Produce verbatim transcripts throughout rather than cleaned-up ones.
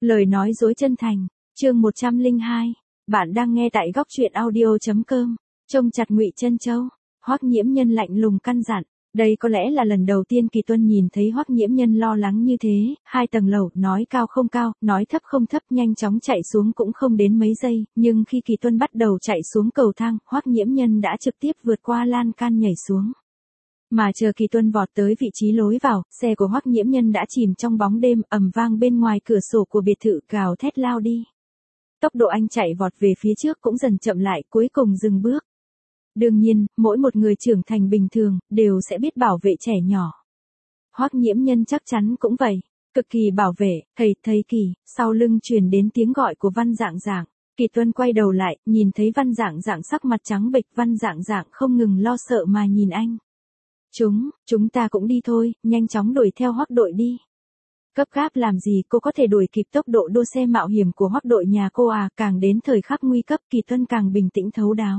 Lời nói dối chân thành, chương một trăm lẻ hai. Bạn đang nghe tại góc truyện audio chấm com. Trông chặt Ngụy Trân Châu, Hoắc Nhiễm Nhân lạnh lùng căn dặn. Đây có lẽ là lần đầu tiên Kỳ Tuân nhìn thấy Hoắc Nhiễm Nhân lo lắng như thế, hai tầng lầu, nói cao không cao, nói thấp không thấp, nhanh chóng chạy xuống cũng không đến mấy giây, nhưng khi Kỳ Tuân bắt đầu chạy xuống cầu thang, Hoắc Nhiễm Nhân đã trực tiếp vượt qua lan can nhảy xuống. Mà chờ Kỳ Tuân vọt tới vị trí lối vào, xe của Hoắc Nhiễm Nhân đã chìm trong bóng đêm, ầm vang bên ngoài cửa sổ của biệt thự gào thét lao đi. Tốc độ anh chạy vọt về phía trước cũng dần chậm lại, cuối cùng dừng bước. Đương nhiên, mỗi một người trưởng thành bình thường, đều sẽ biết bảo vệ trẻ nhỏ. Hoắc Nhiễm Nhân chắc chắn cũng vậy, cực kỳ bảo vệ, thầy, thầy Kỳ, sau lưng truyền đến tiếng gọi của Văn Dạng Dạng. Kỳ Tuân quay đầu lại, nhìn thấy Văn Dạng Dạng sắc mặt trắng bệch, Văn Dạng Dạng không ngừng lo sợ mà nhìn anh. Chúng, chúng ta cũng đi thôi, nhanh chóng đuổi theo Hoắc đội đi. Gấp gáp làm gì, cô có thể đuổi kịp tốc độ đua xe mạo hiểm của Hoắc đội nhà cô à, càng đến thời khắc nguy cấp Kỳ Tuân càng bình tĩnh thấu đáo.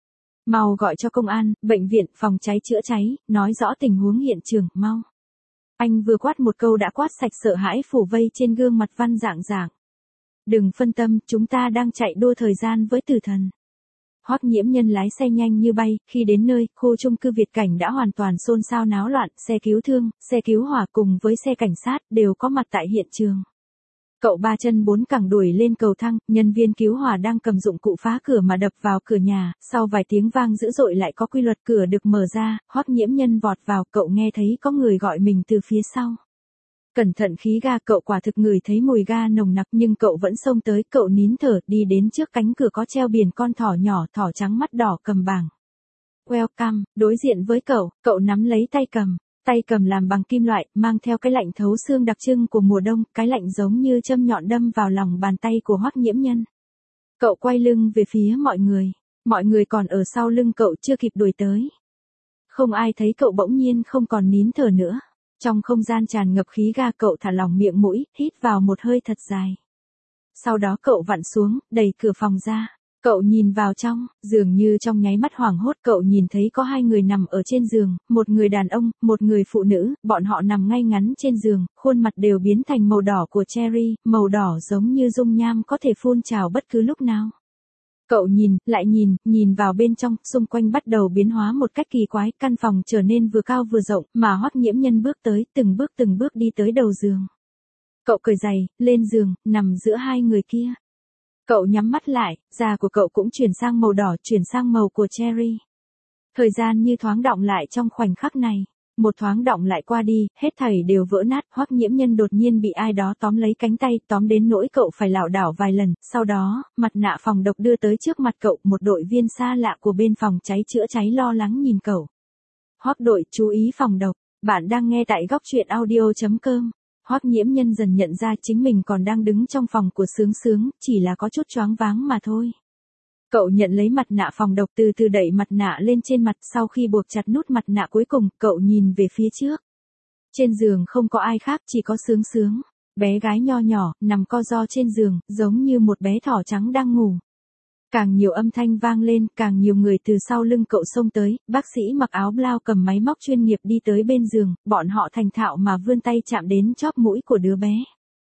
Mau gọi cho công an, bệnh viện, phòng cháy chữa cháy, nói rõ tình huống hiện trường, mau. Anh vừa quát một câu đã quát sạch sợ hãi phủ vây trên gương mặt Văn Dạng Dạng. Đừng phân tâm, chúng ta đang chạy đua thời gian với tử thần. Hoắc Nhiễm Nhân lái xe nhanh như bay, khi đến nơi, khu chung cư Việt Cảnh đã hoàn toàn xôn xao náo loạn, xe cứu thương, xe cứu hỏa cùng với xe cảnh sát đều có mặt tại hiện trường. Cậu ba chân bốn cẳng đuổi lên cầu thang, nhân viên cứu hỏa đang cầm dụng cụ phá cửa mà đập vào cửa nhà, sau vài tiếng vang dữ dội lại có quy luật cửa được mở ra, Hoắc Nhiễm Nhân vọt vào, cậu nghe thấy có người gọi mình từ phía sau. Cẩn thận khí ga, cậu quả thực ngửi thấy mùi ga nồng nặc nhưng cậu vẫn xông tới, cậu nín thở đi đến trước cánh cửa có treo biển con thỏ nhỏ, thỏ trắng mắt đỏ cầm bảng Welcome, đối diện với cậu, cậu nắm lấy tay cầm. Tay cầm làm bằng kim loại, mang theo cái lạnh thấu xương đặc trưng của mùa đông, cái lạnh giống như châm nhọn đâm vào lòng bàn tay của Hoắc Nhiễm Nhân. Cậu quay lưng về phía mọi người, mọi người còn ở sau lưng cậu chưa kịp đuổi tới. Không ai thấy cậu bỗng nhiên không còn nín thở nữa. Trong không gian tràn ngập khí ga, cậu thả lỏng miệng mũi, hít vào một hơi thật dài. Sau đó cậu vặn xuống, đẩy cửa phòng ra. Cậu nhìn vào trong, dường như trong nháy mắt hoảng hốt cậu nhìn thấy có hai người nằm ở trên giường, một người đàn ông, một người phụ nữ, bọn họ nằm ngay ngắn trên giường, khuôn mặt đều biến thành màu đỏ của cherry, màu đỏ giống như dung nham có thể phun trào bất cứ lúc nào. Cậu nhìn, lại nhìn, nhìn vào bên trong, xung quanh bắt đầu biến hóa một cách kỳ quái, căn phòng trở nên vừa cao vừa rộng, mà Hoắc Nhiễm Nhân bước tới, từng bước từng bước đi tới đầu giường. Cậu cởi giày, lên giường, nằm giữa hai người kia. Cậu nhắm mắt lại, da của cậu cũng chuyển sang màu đỏ, chuyển sang màu của cherry. Thời gian như thoáng đọng lại trong khoảnh khắc này. Một thoáng đọng lại qua đi, hết thảy đều vỡ nát, Hoắc Nhiễm Nhân đột nhiên bị ai đó tóm lấy cánh tay, tóm đến nỗi cậu phải lảo đảo vài lần, sau đó, mặt nạ phòng độc đưa tới trước mặt cậu, một đội viên xa lạ của bên phòng cháy chữa cháy lo lắng nhìn cậu. Hoắc đội, chú ý phòng độc, bạn đang nghe tại góc truyện audio chấm com. Hoắc Nhiễm Nhân dần nhận ra chính mình còn đang đứng trong phòng của Sướng Sướng, chỉ là có chút choáng váng mà thôi. Cậu nhận lấy mặt nạ phòng độc, từ từ đẩy mặt nạ lên trên mặt, sau khi buộc chặt nút mặt nạ cuối cùng, cậu nhìn về phía trước. Trên giường không có ai khác, chỉ có Sướng Sướng, bé gái nho nhỏ, nằm co ro trên giường, giống như một bé thỏ trắng đang ngủ. Càng nhiều âm thanh vang lên, càng nhiều người từ sau lưng cậu xông tới, bác sĩ mặc áo blau cầm máy móc chuyên nghiệp đi tới bên giường, bọn họ thành thạo mà vươn tay chạm đến chóp mũi của đứa bé.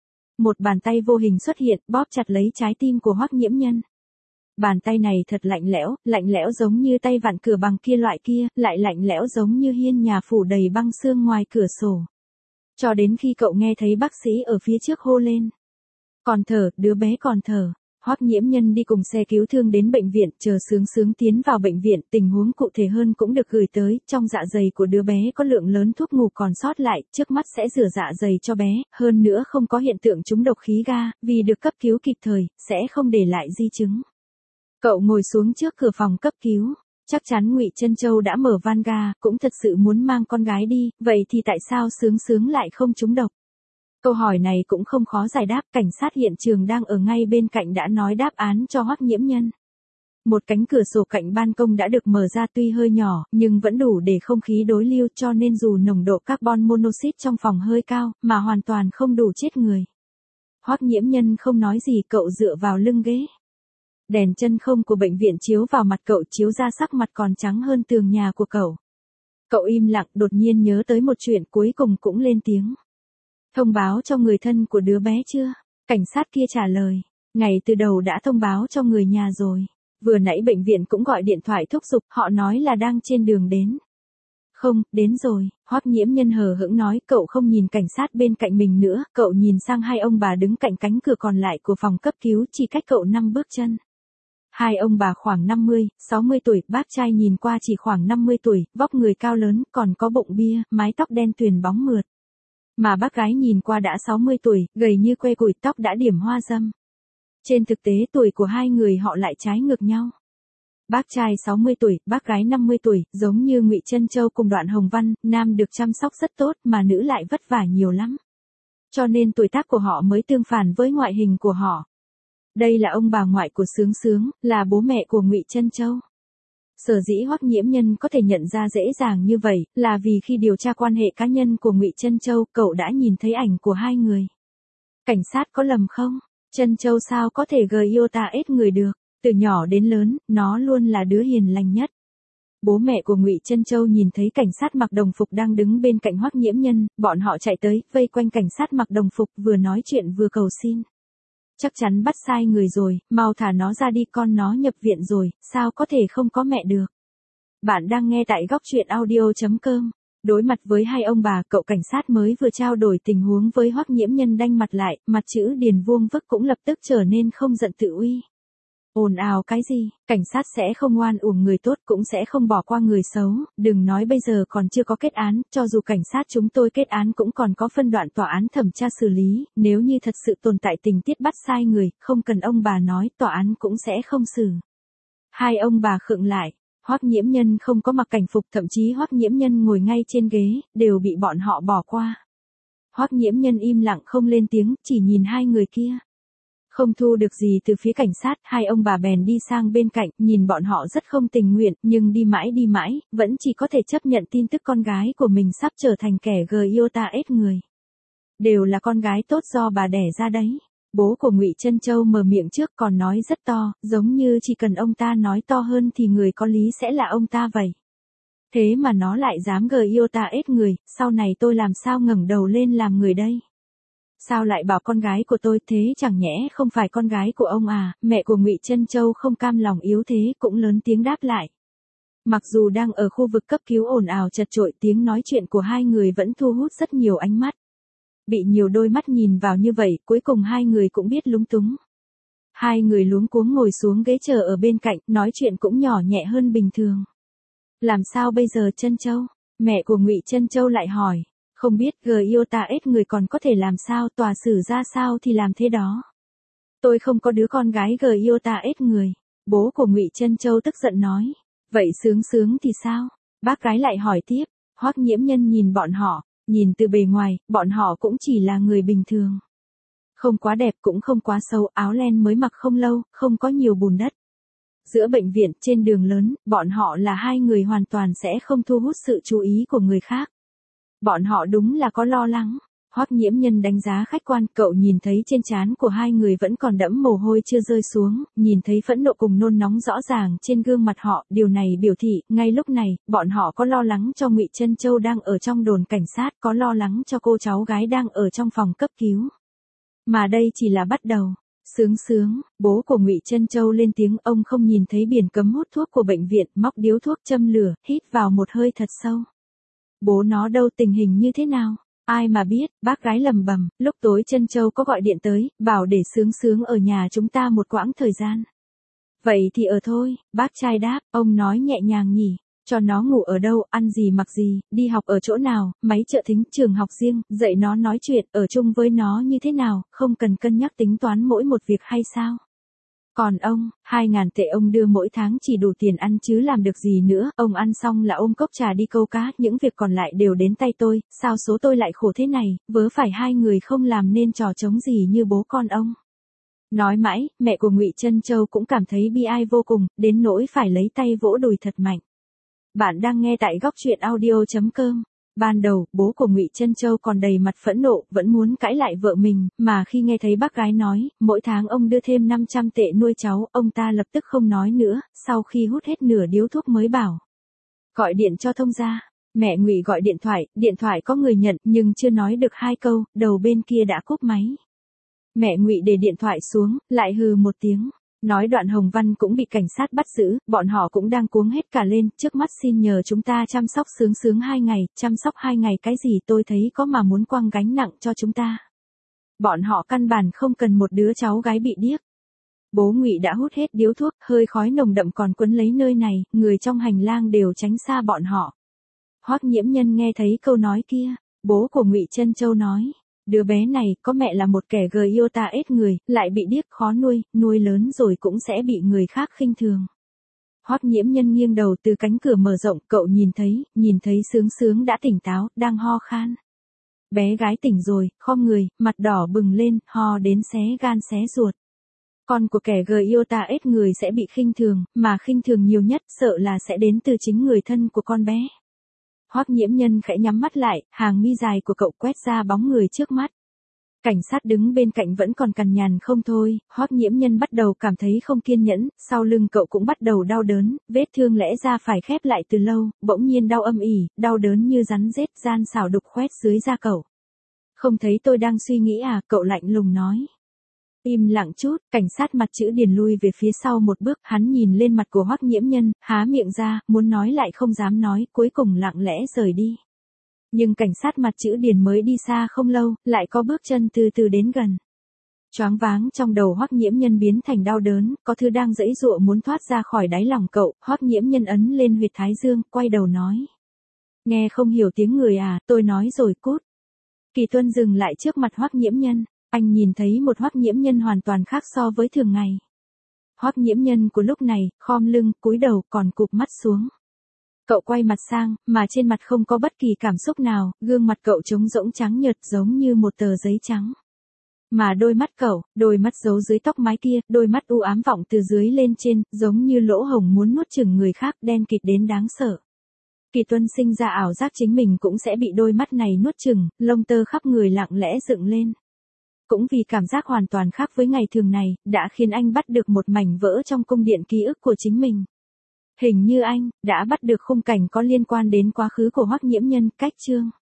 Một bàn tay vô hình xuất hiện, bóp chặt lấy trái tim của Hoắc Nhiễm Nhân. Bàn tay này thật lạnh lẽo, lạnh lẽo giống như tay vặn cửa bằng kia loại kia, lại lạnh lẽo giống như hiên nhà phủ đầy băng sương ngoài cửa sổ. Cho đến khi cậu nghe thấy bác sĩ ở phía trước hô lên. Còn thở, đứa bé còn thở. Hoắc Nhiễm Nhân đi cùng xe cứu thương đến bệnh viện, chờ Sướng Sướng tiến vào bệnh viện, tình huống cụ thể hơn cũng được gửi tới, trong dạ dày của đứa bé có lượng lớn thuốc ngủ còn sót lại, trước mắt sẽ rửa dạ dày cho bé, hơn nữa không có hiện tượng trúng độc khí ga, vì được cấp cứu kịp thời, sẽ không để lại di chứng. Cậu ngồi xuống trước cửa phòng cấp cứu, chắc chắn Ngụy Trân Châu đã mở van ga, cũng thật sự muốn mang con gái đi, vậy thì tại sao Sướng Sướng lại không trúng độc? Câu hỏi này cũng không khó giải đáp, cảnh sát hiện trường đang ở ngay bên cạnh đã nói đáp án cho Hoắc Nhiễm Nhân. Một cánh cửa sổ cạnh ban công đã được mở ra, tuy hơi nhỏ, nhưng vẫn đủ để không khí đối lưu, cho nên dù nồng độ carbon monoxide trong phòng hơi cao, mà hoàn toàn không đủ chết người. Hoắc Nhiễm Nhân không nói gì, cậu dựa vào lưng ghế. Đèn chân không của bệnh viện chiếu vào mặt cậu, chiếu ra sắc mặt còn trắng hơn tường nhà của cậu. Cậu im lặng, đột nhiên nhớ tới một chuyện, cuối cùng cũng lên tiếng. Thông báo cho người thân của đứa bé chưa? Cảnh sát kia trả lời, ngày từ đầu đã thông báo cho người nhà rồi. Vừa nãy bệnh viện cũng gọi điện thoại thúc giục, họ nói là đang trên đường đến. Không, đến rồi, Hoắc Nhiễm Nhân hờ hững nói, cậu không nhìn cảnh sát bên cạnh mình nữa, cậu nhìn sang hai ông bà đứng cạnh cánh cửa còn lại của phòng cấp cứu chỉ cách cậu năm bước chân. Hai ông bà khoảng năm mươi, sáu mươi tuổi, bác trai nhìn qua chỉ khoảng năm mươi tuổi, vóc người cao lớn, còn có bụng bia, mái tóc đen tuyền bóng mượt. Mà bác gái nhìn qua đã sáu mươi tuổi, gầy như que củi, tóc đã điểm hoa râm. Trên thực tế tuổi của hai người họ lại trái ngược nhau. Bác trai sáu mươi tuổi, bác gái năm mươi tuổi, giống như Ngụy Trân Châu cùng Đoạn Hồng Văn, nam được chăm sóc rất tốt mà nữ lại vất vả nhiều lắm. Cho nên tuổi tác của họ mới tương phản với ngoại hình của họ. Đây là ông bà ngoại của Sướng Sướng, là bố mẹ của Ngụy Trân Châu. Sở dĩ Hoắc Nhiễm Nhân có thể nhận ra dễ dàng như vậy, là vì khi điều tra quan hệ cá nhân của Ngụy Trân Châu, cậu đã nhìn thấy ảnh của hai người. Cảnh sát có lầm không? Trân Châu sao có thể gờ yêu ta ết người được? Từ nhỏ đến lớn, nó luôn là đứa hiền lành nhất. Bố mẹ của Ngụy Trân Châu nhìn thấy cảnh sát mặc đồng phục đang đứng bên cạnh Hoắc Nhiễm Nhân, bọn họ chạy tới, vây quanh cảnh sát mặc đồng phục, vừa nói chuyện vừa cầu xin. Chắc chắn bắt sai người rồi, mau thả nó ra đi, con nó nhập viện rồi, sao có thể không có mẹ được. Bạn đang nghe tại góc truyện audio chấm com. Đối mặt với hai ông bà, cậu cảnh sát mới vừa trao đổi tình huống với Hoắc Nhiễm Nhân đanh mặt lại, mặt chữ Điền vuông vức cũng lập tức trở nên không giận tự uy. Ồn ào cái gì, cảnh sát sẽ không oan uổng người tốt, cũng sẽ không bỏ qua người xấu, đừng nói bây giờ còn chưa có kết án, cho dù cảnh sát chúng tôi kết án cũng còn có phân đoạn tòa án thẩm tra xử lý, nếu như thật sự tồn tại tình tiết bắt sai người, không cần ông bà nói, tòa án cũng sẽ không xử. Hai ông bà khựng lại, Hoắc Nhiễm Nhân không có mặc cảnh phục, thậm chí Hoắc Nhiễm Nhân ngồi ngay trên ghế, đều bị bọn họ bỏ qua. Hoắc Nhiễm Nhân im lặng không lên tiếng, chỉ nhìn hai người kia. Không thu được gì từ phía cảnh sát, hai ông bà bèn đi sang bên cạnh, nhìn bọn họ rất không tình nguyện, nhưng đi mãi đi mãi, vẫn chỉ có thể chấp nhận tin tức con gái của mình sắp trở thành kẻ gờ yêu ta ết người. Đều là con gái tốt do bà đẻ ra đấy. Bố của Ngụy Trân Châu mở miệng trước, còn nói rất to, giống như chỉ cần ông ta nói to hơn thì người có lý sẽ là ông ta vậy. Thế mà nó lại dám gờ yêu ta ết người, sau này tôi làm sao ngẩng đầu lên làm người đây? Sao lại bảo con gái của tôi, thế chẳng nhẽ không phải con gái của ông à? Mẹ của Ngụy Trân Châu không cam lòng yếu thế, cũng lớn tiếng đáp lại. Mặc dù đang ở khu vực cấp cứu ồn ào chật chội, tiếng nói chuyện của hai người vẫn thu hút rất nhiều ánh mắt. Bị nhiều đôi mắt nhìn vào như vậy, cuối cùng hai người cũng biết lúng túng. Hai người luống cuống ngồi xuống ghế chờ ở bên cạnh, nói chuyện cũng nhỏ nhẹ hơn bình thường. Làm sao bây giờ Trân Châu? Mẹ của Ngụy Trân Châu lại hỏi. Không biết, gờ yêu ta ết người còn có thể làm sao, tòa xử ra sao thì làm thế đó. Tôi không có đứa con gái gờ yêu ta ết người. Bố của Ngụy Trân Châu tức giận nói. Vậy Sướng Sướng thì sao? Bác gái lại hỏi tiếp. Hoắc Nhiễm Nhân nhìn bọn họ, nhìn từ bề ngoài, bọn họ cũng chỉ là người bình thường. Không quá đẹp cũng không quá xấu, áo len mới mặc không lâu, không có nhiều bùn đất. Giữa bệnh viện, trên đường lớn, bọn họ là hai người hoàn toàn sẽ không thu hút sự chú ý của người khác. Bọn họ đúng là có lo lắng. Hoắc Nhiễm Nhân đánh giá khách quan, cậu nhìn thấy trên trán của hai người vẫn còn đẫm mồ hôi chưa rơi xuống, nhìn thấy phẫn nộ cùng nôn nóng rõ ràng trên gương mặt họ, điều này biểu thị, ngay lúc này, bọn họ có lo lắng cho Ngụy Trân Châu đang ở trong đồn cảnh sát, có lo lắng cho cô cháu gái đang ở trong phòng cấp cứu. Mà đây chỉ là bắt đầu. Sướng Sướng, bố của Ngụy Trân Châu lên tiếng, ông không nhìn thấy biển cấm hút thuốc của bệnh viện, móc điếu thuốc châm lửa, hít vào một hơi thật sâu. Bố nó đâu, tình hình như thế nào? Ai mà biết, bác gái lầm bầm, lúc tối Trân Châu có gọi điện tới, bảo để Sướng Sướng ở nhà chúng ta một quãng thời gian. Vậy thì ở thôi, bác trai đáp, ông nói nhẹ nhàng nhỉ, cho nó ngủ ở đâu, ăn gì mặc gì, đi học ở chỗ nào, máy trợ thính, trường học riêng, dạy nó nói chuyện, ở chung với nó như thế nào, không cần cân nhắc tính toán mỗi một việc hay sao? Còn ông, hai ngàn tệ ông đưa mỗi tháng chỉ đủ tiền ăn chứ làm được gì nữa, ông ăn xong là ôm cốc trà đi câu cá, những việc còn lại đều đến tay tôi, sao số tôi lại khổ thế này, vớ phải hai người không làm nên trò trống gì như bố con ông. Nói mãi, mẹ của Ngụy Trân Châu cũng cảm thấy bi ai vô cùng, đến nỗi phải lấy tay vỗ đùi thật mạnh. Bạn đang nghe tại góc truyện audio chấm com. Ban đầu, bố của Ngụy Trân Châu còn đầy mặt phẫn nộ, vẫn muốn cãi lại vợ mình, mà khi nghe thấy bác gái nói, mỗi tháng ông đưa thêm năm trăm tệ nuôi cháu, ông ta lập tức không nói nữa, sau khi hút hết nửa điếu thuốc mới bảo. Gọi điện cho thông gia. Mẹ Ngụy gọi điện thoại, điện thoại có người nhận, nhưng chưa nói được hai câu, đầu bên kia đã cúp máy. Mẹ Ngụy để điện thoại xuống, lại hừ một tiếng. Nói đoạn Hồng Văn cũng bị cảnh sát bắt giữ, bọn họ cũng đang cuống hết cả lên, trước mắt xin nhờ chúng ta chăm sóc sướng sướng hai ngày, chăm sóc hai ngày cái gì tôi thấy có mà muốn quăng gánh nặng cho chúng ta. Bọn họ căn bản không cần một đứa cháu gái bị điếc. Bố Ngụy đã hút hết điếu thuốc, hơi khói nồng đậm còn quấn lấy nơi này, người trong hành lang đều tránh xa bọn họ. Hoắc Nhiễm Nhân nghe thấy câu nói kia, bố của Ngụy Trân Châu nói. Đứa bé này có mẹ là một kẻ gờ yêu ta ết người, lại bị điếc khó nuôi, nuôi lớn rồi cũng sẽ bị người khác khinh thường. Hoắc Nhiễm Nhân nghiêng đầu từ cánh cửa mở rộng, cậu nhìn thấy, nhìn thấy Sướng Sướng đã tỉnh táo, đang ho khan. Bé gái tỉnh rồi, khom người, mặt đỏ bừng lên, ho đến xé gan xé ruột. Con của kẻ gờ yêu ta ết người sẽ bị khinh thường, mà khinh thường nhiều nhất sợ là sẽ đến từ chính người thân của con bé. Hoắc Nhiễm Nhân khẽ nhắm mắt lại, hàng mi dài của cậu quét ra bóng người trước mắt. Cảnh sát đứng bên cạnh vẫn còn cằn nhằn không thôi, Hoắc Nhiễm Nhân bắt đầu cảm thấy không kiên nhẫn, sau lưng cậu cũng bắt đầu đau đớn, vết thương lẽ ra phải khép lại từ lâu, bỗng nhiên đau âm ỉ, đau đớn như rắn rết gian xảo đục khoét dưới da cậu. Không thấy tôi đang suy nghĩ à, cậu lạnh lùng nói. Im lặng chút, cảnh sát mặt chữ Điền lui về phía sau một bước, hắn nhìn lên mặt của Hoắc Nhiễm Nhân, há miệng ra, muốn nói lại không dám nói, cuối cùng lặng lẽ rời đi. Nhưng cảnh sát mặt chữ Điền mới đi xa không lâu, lại có bước chân từ từ đến gần. Choáng váng trong đầu Hoắc Nhiễm Nhân biến thành đau đớn, có thứ đang giãy giụa muốn thoát ra khỏi đáy lòng cậu, Hoắc Nhiễm Nhân ấn lên huyệt thái dương, quay đầu nói. Nghe không hiểu tiếng người à, tôi nói rồi cút. Kỳ Tuân dừng lại trước mặt Hoắc Nhiễm Nhân. Anh nhìn thấy một Hoắc Nhiễm Nhân hoàn toàn khác so với thường ngày. Hoắc Nhiễm Nhân của lúc này, khom lưng, cúi đầu, còn cụp mắt xuống. Cậu quay mặt sang, mà trên mặt không có bất kỳ cảm xúc nào, gương mặt cậu trống rỗng trắng nhợt giống như một tờ giấy trắng. Mà đôi mắt cậu, đôi mắt giấu dưới tóc mái kia, đôi mắt u ám vọng từ dưới lên trên, giống như lỗ hổng muốn nuốt chửng người khác, đen kịt đến đáng sợ. Kỳ Tuân sinh ra ảo giác chính mình cũng sẽ bị đôi mắt này nuốt chửng, lông tơ khắp người lặng lẽ dựng lên. Cũng vì cảm giác hoàn toàn khác với ngày thường này, đã khiến anh bắt được một mảnh vỡ trong cung điện ký ức của chính mình. Hình như anh đã bắt được khung cảnh có liên quan đến quá khứ của Hoắc Nhiễm Nhân, cách chương